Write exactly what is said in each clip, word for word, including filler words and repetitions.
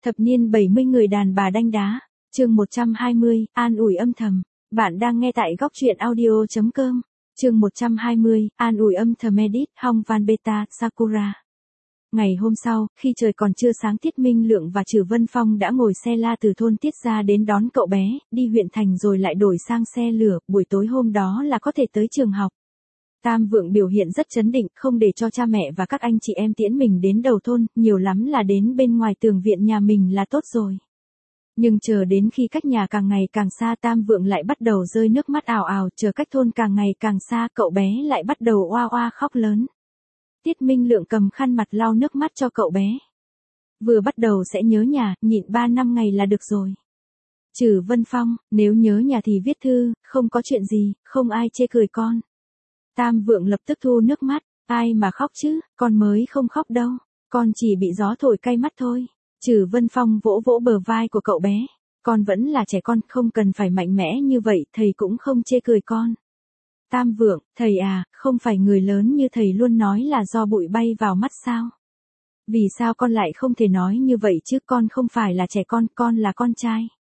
Thập niên bảy mươi người đàn bà đanh đá, chương một trăm hai mươi, an ủi âm thầm. Bạn đang nghe tại góc truyện audio chấm com. Chương một trăm hai mươi, an ủi âm thầm edit, Hong Van Beta, Sakura. Ngày hôm sau, khi trời còn chưa sáng, Tiết Minh Lượng và Trử Vân Phong đã ngồi xe la từ thôn Tiết ra đến đón cậu bé, đi huyện thành rồi lại đổi sang xe lửa, buổi tối hôm đó là có thể tới trường học. Tam Vượng biểu hiện rất trấn định, không để cho cha mẹ và các anh chị em tiễn mình đến đầu thôn, nhiều lắm là đến bên ngoài tường viện nhà mình là tốt rồi. Nhưng chờ đến khi cách nhà càng ngày càng xa, Tam Vượng lại bắt đầu rơi nước mắt ào ào, chờ cách thôn càng ngày càng xa, cậu bé lại bắt đầu oa oa khóc lớn. Tiết Minh Lượng cầm khăn mặt lau nước mắt cho cậu bé. Vừa bắt đầu sẽ nhớ nhà, nhịn ba năm ngày là được rồi. Trử Vân Phong, nếu nhớ nhà thì viết thư, không có chuyện gì, không ai chê cười con. Tam Vượng lập tức thu nước mắt, ai mà khóc chứ, con mới không khóc đâu, con chỉ bị gió thổi cay mắt thôi. Trử Vân Phong vỗ vỗ bờ vai của cậu bé, con vẫn là trẻ con, không cần phải mạnh mẽ như vậy, thầy cũng không chê cười con. Tam Vượng, thầy à, không phải người lớn như thầy luôn nói là do bụi bay vào mắt sao? Vì sao con lại không thể nói như vậy chứ, con không phải là trẻ con, con là con trai.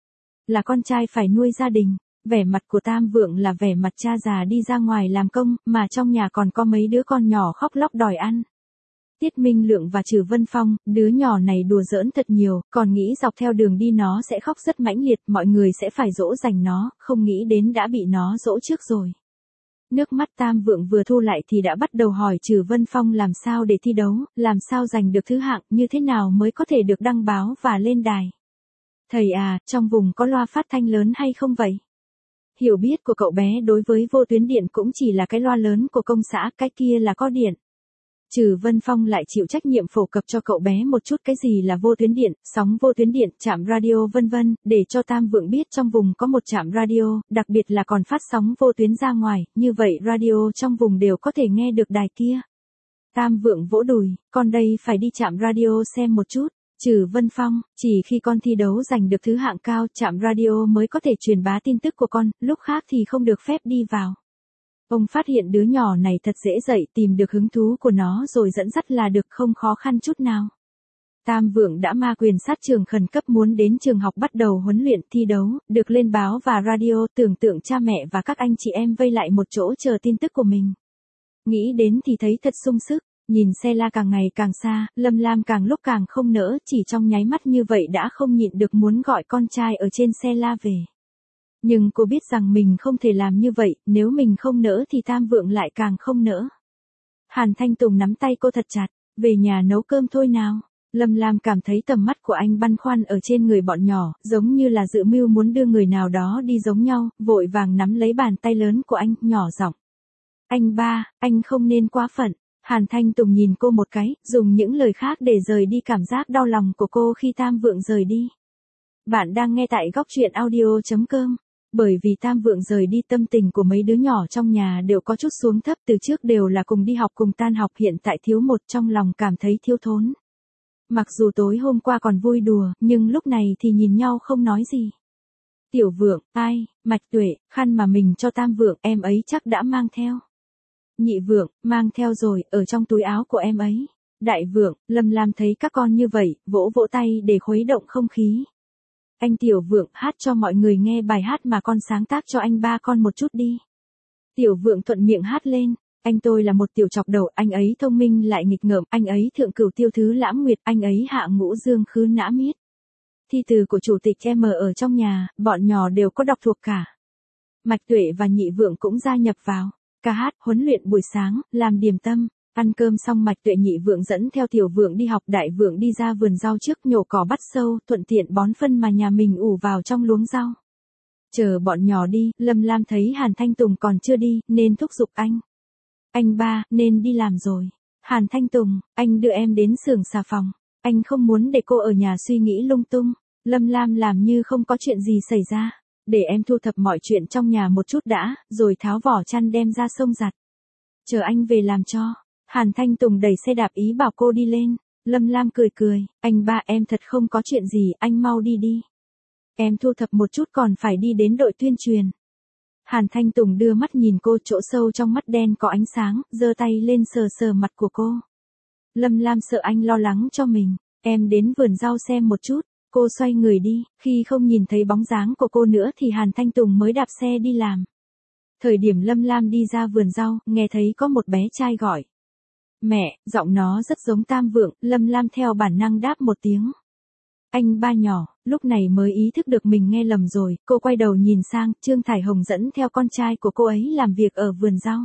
Là con trai phải nuôi gia đình. Vẻ mặt của Tam Vượng là vẻ mặt cha già đi ra ngoài làm công, mà trong nhà còn có mấy đứa con nhỏ khóc lóc đòi ăn. Tiết Minh Lượng và Trử Vân Phong, đứa nhỏ này đùa giỡn thật nhiều, còn nghĩ dọc theo đường đi nó sẽ khóc rất mãnh liệt, mọi người sẽ phải dỗ dành nó, không nghĩ đến đã bị nó dỗ trước rồi. Nước mắt Tam Vượng vừa thu lại thì đã bắt đầu hỏi Trử Vân Phong làm sao để thi đấu, làm sao giành được thứ hạng, như thế nào mới có thể được đăng báo và lên đài. Thầy à, trong vùng có loa phát thanh lớn hay không vậy? Hiểu biết của cậu bé đối với vô tuyến điện cũng chỉ là cái loa lớn của công xã, cái kia là có điện. Trử Vân Phong lại chịu trách nhiệm phổ cập cho cậu bé một chút cái gì là vô tuyến điện, sóng vô tuyến điện, trạm radio vân vân, để cho Tam Vượng biết trong vùng có một trạm radio, đặc biệt là còn phát sóng vô tuyến ra ngoài, như vậy radio trong vùng đều có thể nghe được đài kia. Tam Vượng vỗ đùi, con đây phải đi trạm radio xem một chút. Trử Vân Phong, chỉ khi con thi đấu giành được thứ hạng cao, trạm radio mới có thể truyền bá tin tức của con, lúc khác thì không được phép đi vào. Ông phát hiện đứa nhỏ này thật dễ dạy, tìm được hứng thú của nó rồi dẫn dắt là được, không khó khăn chút nào. Tam Vượng đã ma quyền sát trường khẩn cấp muốn đến trường học bắt đầu huấn luyện thi đấu, được lên báo và radio, tưởng tượng cha mẹ và các anh chị em vây lại một chỗ chờ tin tức của mình. Nghĩ đến thì thấy thật sung sức. Nhìn xe la càng ngày càng xa, Lâm Lam càng lúc càng không nỡ, chỉ trong nháy mắt như vậy đã không nhịn được muốn gọi con trai ở trên xe la về. Nhưng cô biết rằng mình không thể làm như vậy, nếu mình không nỡ thì Tam Vượng lại càng không nỡ. Hàn Thanh Tùng nắm tay cô thật chặt, về nhà nấu cơm thôi nào. Lâm Lam cảm thấy tầm mắt của anh băn khoăn ở trên người bọn nhỏ, giống như là dự mưu muốn đưa người nào đó đi giống nhau, vội vàng nắm lấy bàn tay lớn của anh, nhỏ giọng. Anh ba, anh không nên quá phận. Hàn Thanh Tùng nhìn cô một cái, dùng những lời khác để rời đi cảm giác đau lòng của cô khi Tam Vượng rời đi. Bạn đang nghe tại góc truyện audio chấm com. Bởi vì Tam Vượng rời đi, tâm tình của mấy đứa nhỏ trong nhà đều có chút xuống thấp, từ trước đều là cùng đi học cùng tan học, hiện tại thiếu một, trong lòng cảm thấy thiếu thốn. Mặc dù tối hôm qua còn vui đùa, nhưng lúc này thì nhìn nhau không nói gì. Tiểu Vượng, ai, Mạch Tuệ, khăn mà mình cho Tam Vượng, em ấy chắc đã mang theo. Nhị Vượng, mang theo rồi, ở trong túi áo của em ấy. Đại Vượng, Lâm Lam thấy các con như vậy, vỗ vỗ tay để khuấy động không khí. Anh Tiểu Vượng, hát cho mọi người nghe bài hát mà con sáng tác cho anh ba con một chút đi. Tiểu Vượng thuận miệng hát lên. Anh tôi là một tiểu chọc đầu, anh ấy thông minh lại nghịch ngợm, anh ấy thượng cửu tiêu thứ lãm nguyệt, anh ấy hạ ngũ dương khứ nã miết. Thi từ của chủ tịch em ở trong nhà, bọn nhỏ đều có đọc thuộc cả. Mạch Tuệ và Nhị Vượng cũng gia nhập vào. Ca hát, huấn luyện buổi sáng, làm điểm tâm, ăn cơm xong Mạch Tuệ Nhị Vượng dẫn theo Tiểu Vượng đi học, Đại Vượng đi ra vườn rau trước nhổ cỏ bắt sâu, thuận tiện bón phân mà nhà mình ủ vào trong luống rau. Chờ bọn nhỏ đi, Lâm Lam thấy Hàn Thanh Tùng còn chưa đi, nên thúc giục anh. Anh ba, nên đi làm rồi. Hàn Thanh Tùng, anh đưa em đến xưởng xà phòng, anh không muốn để cô ở nhà suy nghĩ lung tung. Lâm Lam làm như không có chuyện gì xảy ra. Để em thu thập mọi chuyện trong nhà một chút đã, rồi tháo vỏ chăn đem ra sông giặt. Chờ anh về làm cho. Hàn Thanh Tùng đẩy xe đạp ý bảo cô đi lên. Lâm Lam cười cười, anh ba em thật không có chuyện gì, anh mau đi đi. Em thu thập một chút còn phải đi đến đội tuyên truyền. Hàn Thanh Tùng đưa mắt nhìn cô, chỗ sâu trong mắt đen có ánh sáng, giơ tay lên sờ sờ mặt của cô. Lâm Lam sợ anh lo lắng cho mình, em đến vườn rau xem một chút. Cô xoay người đi, khi không nhìn thấy bóng dáng của cô nữa thì Hàn Thanh Tùng mới đạp xe đi làm. Thời điểm Lâm Lam đi ra vườn rau, nghe thấy có một bé trai gọi. Mẹ, giọng nó rất giống Tam Vượng, Lâm Lam theo bản năng đáp một tiếng. Anh ba nhỏ, lúc này mới ý thức được mình nghe lầm rồi, cô quay đầu nhìn sang, Trương Thải Hồng dẫn theo con trai của cô ấy làm việc ở vườn rau.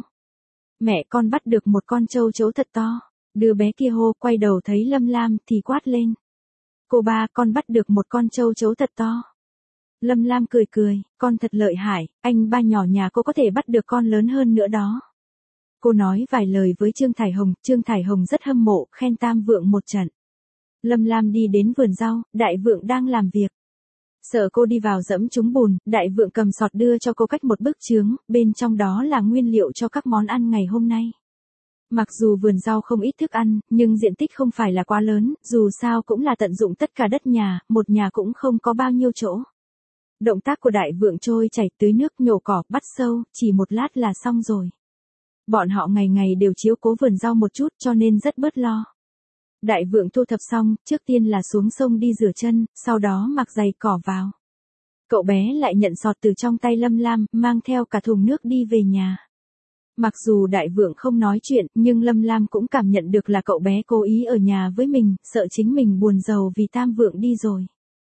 Mẹ con bắt được một con trâu trấu thật to, đứa bé kia hô, quay đầu thấy Lâm Lam thì quát lên. Cô ba, con bắt được một con trâu trấu thật to. Lâm Lam cười cười, con thật lợi hại, anh ba nhỏ nhà cô có thể bắt được con lớn hơn nữa đó. Cô nói vài lời với Trương Thải Hồng, Trương Thải Hồng rất hâm mộ, khen Tam Vượng một trận. Lâm Lam đi đến vườn rau, Đại Vượng đang làm việc. Sợ cô đi vào dẫm trúng bùn, Đại Vượng cầm sọt đưa cho cô cách một bức chướng, bên trong đó là nguyên liệu cho các món ăn ngày hôm nay. Mặc dù vườn rau không ít thức ăn, nhưng diện tích không phải là quá lớn, dù sao cũng là tận dụng tất cả đất nhà, một nhà cũng không có bao nhiêu chỗ. Động tác của Đại Vượng trôi chảy, tưới nước, nhổ cỏ, bắt sâu, chỉ một lát là xong rồi. Bọn họ ngày ngày đều chiếu cố vườn rau một chút cho nên rất bớt lo. Đại Vượng thu thập xong, trước tiên là xuống sông đi rửa chân, sau đó mặc giày cỏ vào. Cậu bé lại nhận sọt từ trong tay Lâm Lam, mang theo cả thùng nước đi về nhà. Mặc dù Đại Vượng không nói chuyện, nhưng Lâm Lam cũng cảm nhận được là cậu bé cố ý ở nhà với mình, sợ chính mình buồn rầu vì Tam Vượng đi rồi.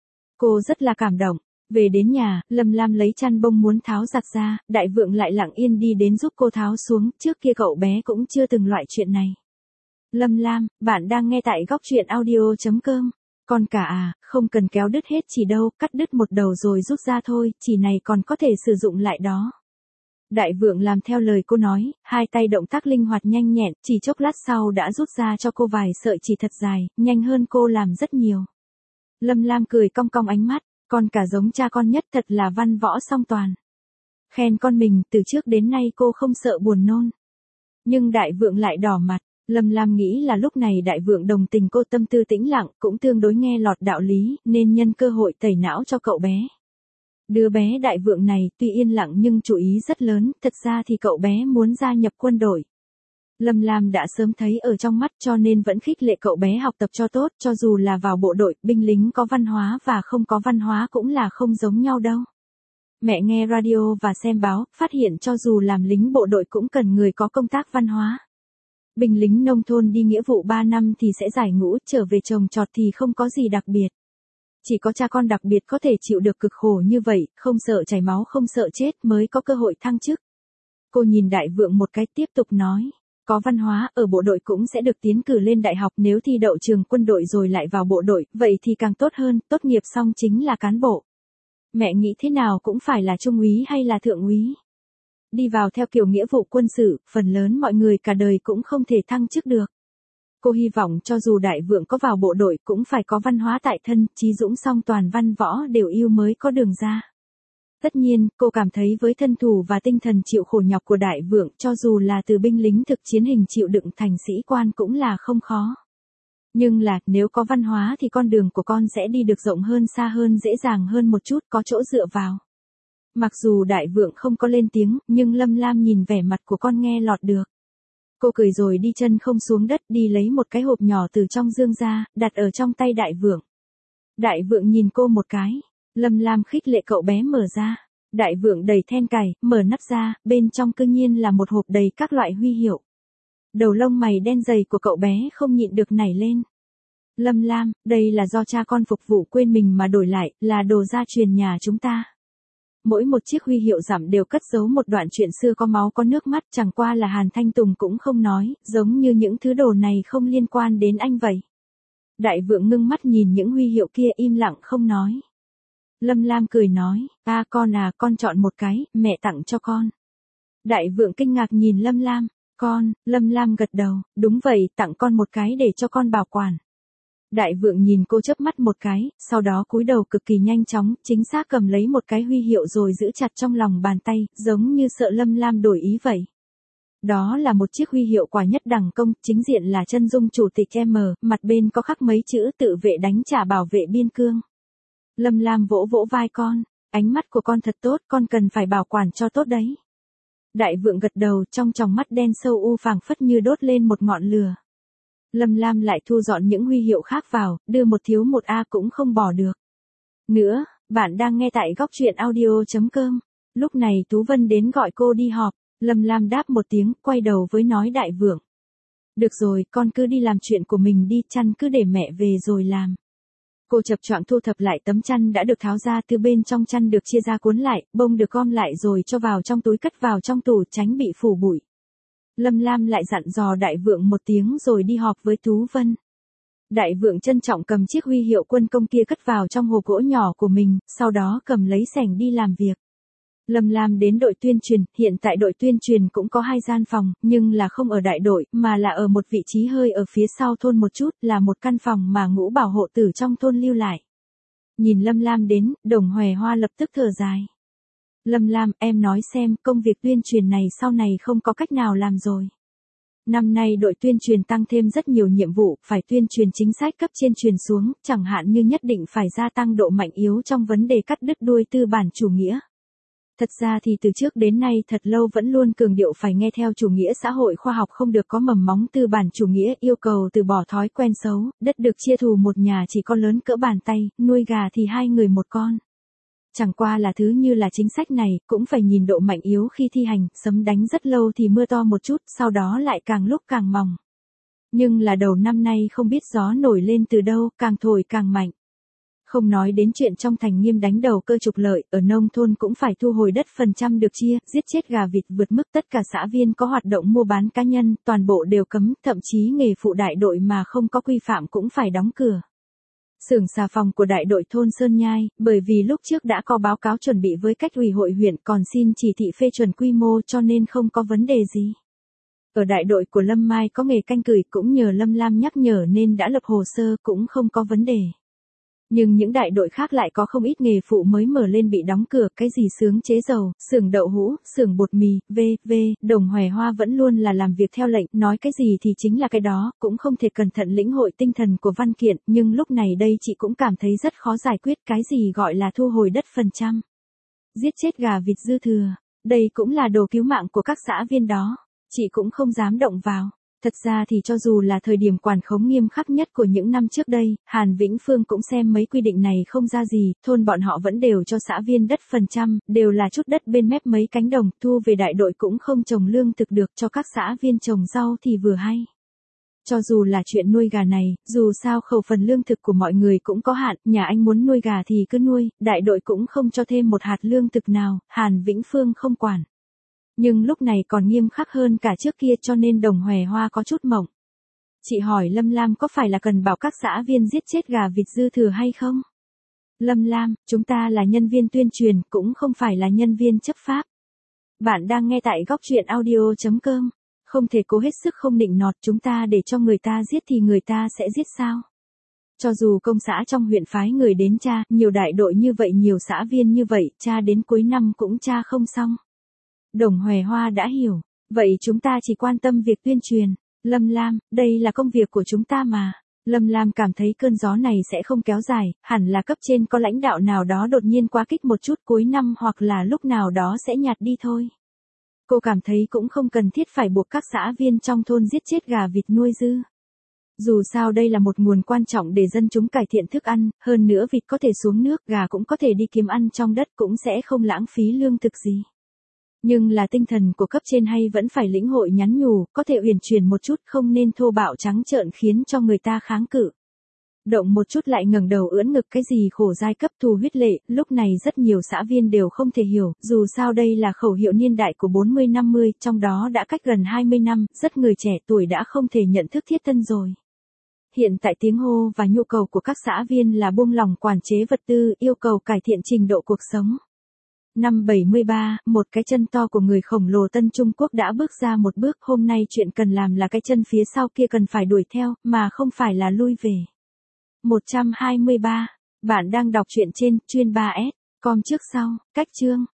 Cô rất là cảm động. Về đến nhà, Lâm Lam lấy chăn bông muốn tháo giặt ra, Đại Vượng lại lặng yên đi đến giúp cô tháo xuống, trước kia cậu bé cũng chưa từng loại chuyện này. Lâm Lam, bạn đang nghe tại góc truyện audio chấm com. Con cả à, không cần kéo đứt hết chỉ đâu, cắt đứt một đầu rồi rút ra thôi, chỉ này còn có thể sử dụng lại đó. Đại Vượng làm theo lời cô nói, hai tay động tác linh hoạt nhanh nhẹn, chỉ chốc lát sau đã rút ra cho cô vài sợi chỉ thật dài, nhanh hơn cô làm rất nhiều. Lâm Lam cười cong cong ánh mắt, con cả giống cha con nhất, thật là văn võ song toàn. Khen con mình, từ trước đến nay cô không sợ buồn nôn. Nhưng Đại Vượng lại đỏ mặt. Lâm Lam nghĩ là lúc này Đại Vượng đồng tình cô, tâm tư tĩnh lặng, cũng tương đối nghe lọt đạo lý, nên nhân cơ hội tẩy não cho cậu bé. Đứa bé Đại Vượng này tuy yên lặng nhưng chú ý rất lớn, thật ra thì cậu bé muốn gia nhập quân đội. Lâm Lam đã sớm thấy ở trong mắt cho nên vẫn khích lệ cậu bé học tập cho tốt, cho dù là vào bộ đội, binh lính có văn hóa và không có văn hóa cũng là không giống nhau đâu. Mẹ nghe radio và xem báo, phát hiện cho dù làm lính bộ đội cũng cần người có công tác văn hóa. Binh lính nông thôn đi nghĩa vụ ba năm thì sẽ giải ngũ, trở về trồng trọt thì không có gì đặc biệt. Chỉ có cha con đặc biệt có thể chịu được cực khổ như vậy, không sợ chảy máu không sợ chết mới có cơ hội thăng chức. Cô nhìn Đại Vượng một cái tiếp tục nói, có văn hóa ở bộ đội cũng sẽ được tiến cử lên đại học, nếu thi đậu trường quân đội rồi lại vào bộ đội, vậy thì càng tốt hơn, tốt nghiệp xong chính là cán bộ. Mẹ nghĩ thế nào cũng phải là trung úy hay là thượng úy. Đi vào theo kiểu nghĩa vụ quân sự, phần lớn mọi người cả đời cũng không thể thăng chức được. Cô hy vọng cho dù Đại Vượng có vào bộ đội cũng phải có văn hóa tại thân, trí dũng song toàn, văn võ đều yêu mới có đường ra. Tất nhiên, cô cảm thấy với thân thủ và tinh thần chịu khổ nhọc của Đại Vượng, cho dù là từ binh lính thực chiến hình chịu đựng thành sĩ quan cũng là không khó. Nhưng là, nếu có văn hóa thì con đường của con sẽ đi được rộng hơn, xa hơn, dễ dàng hơn một chút, có chỗ dựa vào. Mặc dù Đại Vượng không có lên tiếng, nhưng Lâm Lam nhìn vẻ mặt của con nghe lọt được. Cô cười rồi đi chân không xuống đất, đi lấy một cái hộp nhỏ từ trong dương ra, đặt ở trong tay Đại Vượng. Đại Vượng nhìn cô một cái. Lâm Lam khích lệ cậu bé mở ra. Đại Vượng đẩy then cài, mở nắp ra, bên trong cư nhiên là một hộp đầy các loại huy hiệu. Đầu lông mày đen dày của cậu bé không nhịn được nảy lên. Lâm Lam, đây là do cha con phục vụ quên mình mà đổi lại, là đồ gia truyền nhà chúng ta. Mỗi một chiếc huy hiệu giảm đều cất giấu một đoạn chuyện xưa có máu có nước mắt, chẳng qua là Hàn Thanh Tùng cũng không nói, giống như những thứ đồ này không liên quan đến anh vậy. Đại Vượng ngưng mắt nhìn những huy hiệu kia im lặng không nói. Lâm Lam cười nói, a con à, con chọn một cái, mẹ tặng cho con. Đại Vượng kinh ngạc nhìn Lâm Lam, con, Lâm Lam gật đầu, đúng vậy, tặng con một cái để cho con bảo quản. Đại Vượng nhìn cô chớp mắt một cái, sau đó cúi đầu cực kỳ nhanh chóng, chính xác cầm lấy một cái huy hiệu rồi giữ chặt trong lòng bàn tay, giống như sợ Lâm Lam đổi ý vậy. Đó là một chiếc huy hiệu quả nhất đẳng công, chính diện là chân dung chủ tịch M, mặt bên có khắc mấy chữ tự vệ đánh trả bảo vệ biên cương. Lâm Lam vỗ vỗ vai con, ánh mắt của con thật tốt, con cần phải bảo quản cho tốt đấy. Đại Vượng gật đầu, trong tròng mắt đen sâu u phảng phất như đốt lên một ngọn lửa. Lâm Lam lại thu dọn những huy hiệu khác vào, đưa một thiếu một A cũng không bỏ được. Nữa, bạn đang nghe tại góc truyện audio.com. Lúc này Tú Vân đến gọi cô đi họp, Lâm Lam đáp một tiếng, quay đầu với nói Đại Vượng. Được rồi, con cứ đi làm chuyện của mình đi, chăn cứ để mẹ về rồi làm. Cô chập choạng thu thập lại tấm chăn đã được tháo ra, từ bên trong chăn được chia ra cuốn lại, bông được gom lại rồi cho vào trong túi cất vào trong tủ tránh bị phủ bụi. Lâm Lam lại dặn dò Đại Vượng một tiếng rồi đi họp với Tú Vân. Đại Vượng trân trọng cầm chiếc huy hiệu quân công kia cất vào trong hộp gỗ nhỏ của mình, sau đó cầm lấy xẻng đi làm việc. Lâm Lam đến đội tuyên truyền, hiện tại đội tuyên truyền cũng có hai gian phòng, nhưng là không ở đại đội, mà là ở một vị trí hơi ở phía sau thôn một chút, là một căn phòng mà Ngũ Bảo hộ tử trong thôn lưu lại. Nhìn Lâm Lam đến, Đồng Hòe Hoa lập tức thở dài. Lâm Lam, em nói xem, công việc tuyên truyền này sau này không có cách nào làm rồi. Năm nay đội tuyên truyền tăng thêm rất nhiều nhiệm vụ, phải tuyên truyền chính sách cấp trên truyền xuống, chẳng hạn như nhất định phải gia tăng độ mạnh yếu trong vấn đề cắt đứt đuôi tư bản chủ nghĩa. Thật ra thì từ trước đến nay thật lâu vẫn luôn cường điệu phải nghe theo chủ nghĩa xã hội khoa học, không được có mầm móng tư bản chủ nghĩa, yêu cầu từ bỏ thói quen xấu, đất được chia thù một nhà chỉ có lớn cỡ bàn tay, nuôi gà thì hai người một con. Chẳng qua là thứ như là chính sách này, cũng phải nhìn độ mạnh yếu khi thi hành, sấm đánh rất lâu thì mưa to một chút, sau đó lại càng lúc càng mỏng. Nhưng là đầu năm nay không biết gió nổi lên từ đâu, càng thổi càng mạnh. Không nói đến chuyện trong thành nghiêm đánh đầu cơ trục lợi, ở nông thôn cũng phải thu hồi đất phần trăm được chia, giết chết gà vịt vượt mức, tất cả xã viên có hoạt động mua bán cá nhân, toàn bộ đều cấm, thậm chí nghề phụ đại đội mà không có quy phạm cũng phải đóng cửa. Xưởng xà phòng của đại đội thôn Sơn Nhai, bởi vì lúc trước đã có báo cáo chuẩn bị với cách ủy hội huyện, còn xin chỉ thị phê chuẩn quy mô cho nên không có vấn đề gì. Ở đại đội của Lâm Mai có nghề canh cừi, cũng nhờ Lâm Lam nhắc nhở nên đã lập hồ sơ, cũng không có vấn đề. Nhưng những đại đội khác lại có không ít nghề phụ mới mở lên bị đóng cửa, cái gì xưởng chế dầu, xưởng đậu hũ, xưởng bột mì, vân vân. Đồng Hòe Hoa vẫn luôn là làm việc theo lệnh, nói cái gì thì chính là cái đó, cũng không thể cẩn thận lĩnh hội tinh thần của văn kiện, nhưng lúc này đây chị cũng cảm thấy rất khó giải quyết cái gì gọi là thu hồi đất phần trăm. Giết chết gà vịt dư thừa, đây cũng là đồ cứu mạng của các xã viên đó, chị cũng không dám động vào. Thật ra thì cho dù là thời điểm quản khống nghiêm khắc nhất của những năm trước đây, Hàn Vĩnh Phương cũng xem mấy quy định này không ra gì, thôn bọn họ vẫn đều cho xã viên đất phần trăm, đều là chút đất bên mép mấy cánh đồng, thu về đại đội cũng không trồng lương thực được, cho các xã viên trồng rau thì vừa hay. Cho dù là chuyện nuôi gà này, dù sao khẩu phần lương thực của mọi người cũng có hạn, nhà anh muốn nuôi gà thì cứ nuôi, đại đội cũng không cho thêm một hạt lương thực nào, Hàn Vĩnh Phương không quản. Nhưng lúc này còn nghiêm khắc hơn cả trước kia cho nên Đồng Hòe Hoa có chút mộng. Chị hỏi Lâm Lam có phải là cần bảo các xã viên giết chết gà vịt dư thừa hay không? Lâm Lam, chúng ta là nhân viên tuyên truyền, cũng không phải là nhân viên chấp pháp. Bạn đang nghe tại góc truyện audio.com. Không thể cố hết sức không định nọt, chúng ta để cho người ta giết thì người ta sẽ giết sao? Cho dù công xã trong huyện phái người đến tra, nhiều đại đội như vậy, nhiều xã viên như vậy, tra đến cuối năm cũng tra không xong. Đồng Hòe Hoa đã hiểu, vậy chúng ta chỉ quan tâm việc tuyên truyền. Lâm Lam, đây là công việc của chúng ta mà. Lâm Lam cảm thấy cơn gió này sẽ không kéo dài, hẳn là cấp trên có lãnh đạo nào đó đột nhiên quá kích một chút cuối năm hoặc là lúc nào đó sẽ nhạt đi thôi. Cô cảm thấy cũng không cần thiết phải buộc các xã viên trong thôn giết chết gà vịt nuôi dư. Dù sao đây là một nguồn quan trọng để dân chúng cải thiện thức ăn, hơn nữa vịt có thể xuống nước, gà cũng có thể đi kiếm ăn trong đất, cũng sẽ không lãng phí lương thực gì. Nhưng là tinh thần của cấp trên hay vẫn phải lĩnh hội nhắn nhủ, có thể uyển chuyển một chút, không nên thô bạo trắng trợn khiến cho người ta kháng cự. Động một chút lại ngẩng đầu ưỡn ngực, cái gì khổ giai cấp thù huyết lệ, lúc này rất nhiều xã viên đều không thể hiểu, dù sao đây là khẩu hiệu niên đại của bốn mươi năm mươi, trong đó đã cách gần hai mươi năm, rất người trẻ tuổi đã không thể nhận thức thiết thân rồi. Hiện tại tiếng hô và nhu cầu của các xã viên là buông lỏng quản chế vật tư, yêu cầu cải thiện trình độ cuộc sống. Năm bảy mươi ba, một cái chân to của người khổng lồ Tân Trung Quốc đã bước ra một bước, hôm nay chuyện cần làm là cái chân phía sau kia cần phải đuổi theo, mà không phải là lui về. một trăm hai mươi ba, bạn đang đọc truyện trên chuyên ba S, com trước sau, cách chương.